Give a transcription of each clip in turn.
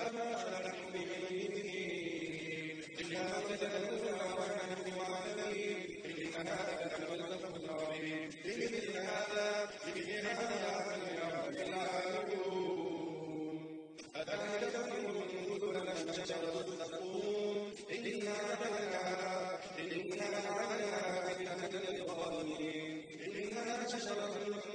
ما نحن بميتين إلا موتتنا الأولى وما نحن بمعذبين إن هذا لهو الفضل العظيم بمثل هذا يا رب العالمين أفلا تكون النذر لم شجرة الزقوم إنها فتنة للظالمين إنها شجرة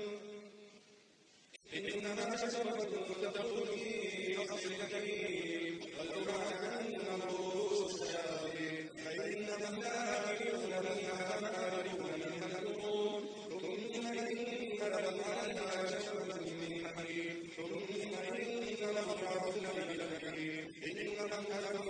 تخرج في أصل الكريم طلعها كأنه رؤوس الشياطين فإنهم لآكلون منها فمالئون منها البطون ثم إن لهم عليها شجرة من حميم ثم إن لهم عذابا من الجحيم إنهم كانوا